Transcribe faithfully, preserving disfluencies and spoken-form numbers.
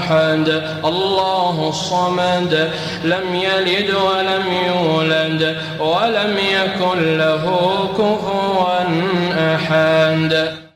أحد الله الصمد لم يلد ولم يولد ولم يكن له كفوا أحد.